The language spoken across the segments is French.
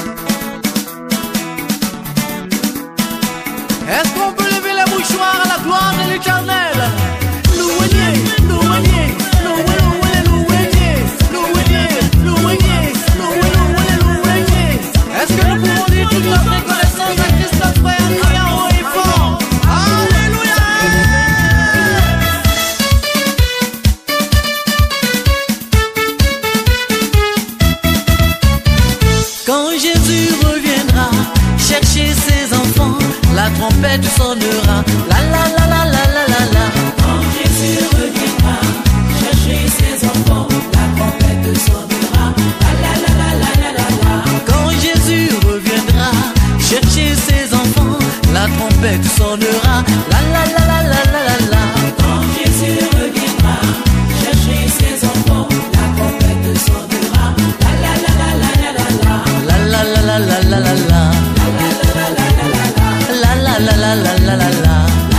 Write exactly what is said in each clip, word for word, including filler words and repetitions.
Est-ce qu'on peut lever les mouchoirs à la gloire de l'Éternel? Louez-le, louez-le, louez-le, louez-le, louez-le, louez-le, louez-le, louez-le. Est-ce que nous pouvons dire toute notre reconnaissance à Christophe Frère, criant haut et fort? Alléluia! Quand Jésus reviendra chercher ses enfants, la trompette sonnera, la la la la la la la la. Quand Jésus reviendra chercher ses enfants, la trompette sonnera, la la la la la la la la. Quand Jésus reviendra chercher ses enfants, la trompette sonnera, la la la la la la la la. Quand Jésus reviendra chercher ses enfants, la trompette sonnera, la la la la la la la la. La la la la la la la la. La la la la la la la la.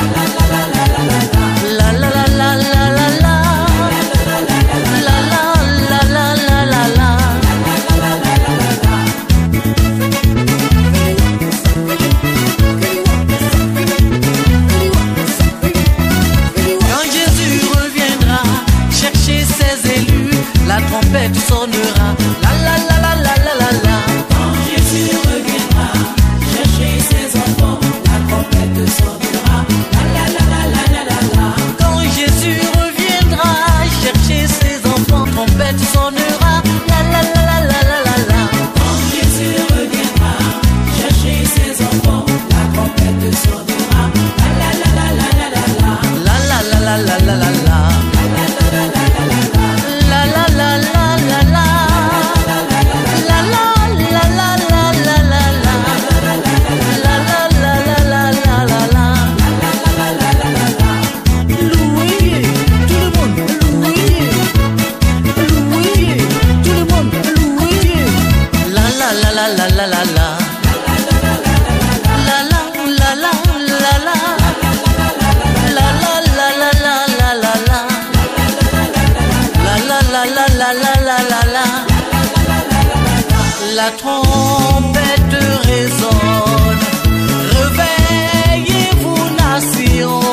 La la la la la la la. La la la la la la la. Quand Jésus reviendra chercher ses élus, la trompette sonnera, la la la la la la la la. Quand Jésus reviendra chercher ses enfants, la trompette sonnera, la la la la la la la la. Quand Jésus reviendra chercher ses enfants, trompette sonnera, la la la la la la la la. Quand Jésus reviendra chercher ses enfants, la trompette sonnera, la la la la la la la la. La la la la la la la la. La la la la la la. La la la la la la la la. La la la la la la la la. Louez, tout le monde, louez. Louez, tout le monde, louez. La la la la la la la la. La la la la la la. La la la la la la la la. La la la la la la la la la. La trompette résonne. Réveillez-vous, nation.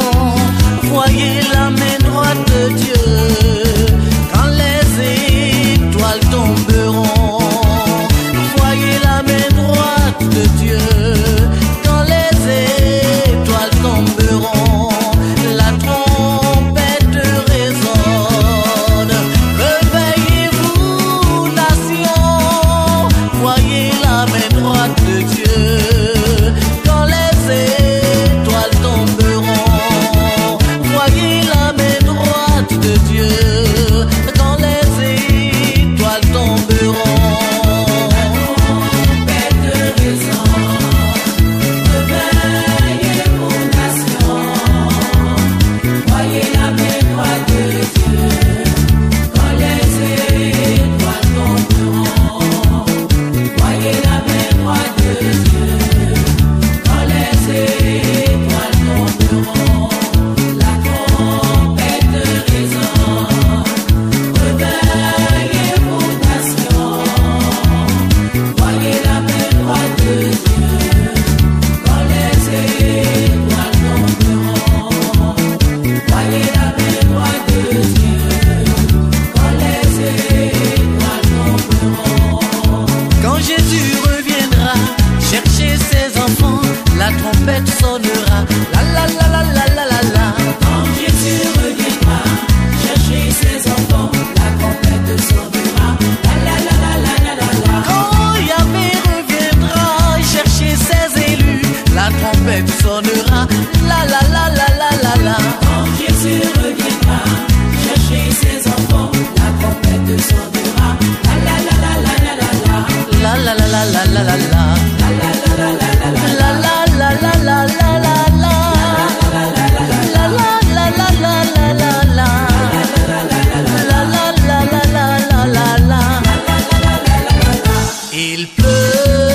Voyez la main droite de Dieu. Quand les étoiles tomberont, voyez la main droite de Dieu. Quand les étoiles tomberont, la trompette résonne. Réveillez-vous, nation. Voyez la main droite de Dieu. Quand les étoiles tomberont, voyez la main droite de Dieu. Quand les étoiles tomberont. Trompette résonne, réveillez-vous, nation. Voyez la main droite de Dieu. Quand les étoiles tomberont, voyez la main droite de Dieu. Quand les étoiles tomberont, la trompette résonne. Réveillez-vous, nation. Voyez la main droite de Dieu. Quand les étoiles tomberont, voyez la main droite de Dieu. Quand les étoiles tomberont. Quand Jésus reviendra chercher ses enfants, la trompette sonnera, la la la la la la la la. Quand Jésus reviendra chercher ses enfants, la trompette sonnera, la la la la la la la la. Quand Yahvé reviendra chercher ses élus, la trompette sonnera, la la la la la la la. Quand Jésus reviendra chercher ses enfants, la trompette sonnera, la la la la la la la la. La la la la la la la la. La la la la la la la. La la la la la la la la. La la la la la la la la. La la la la la la la la. Il pleut.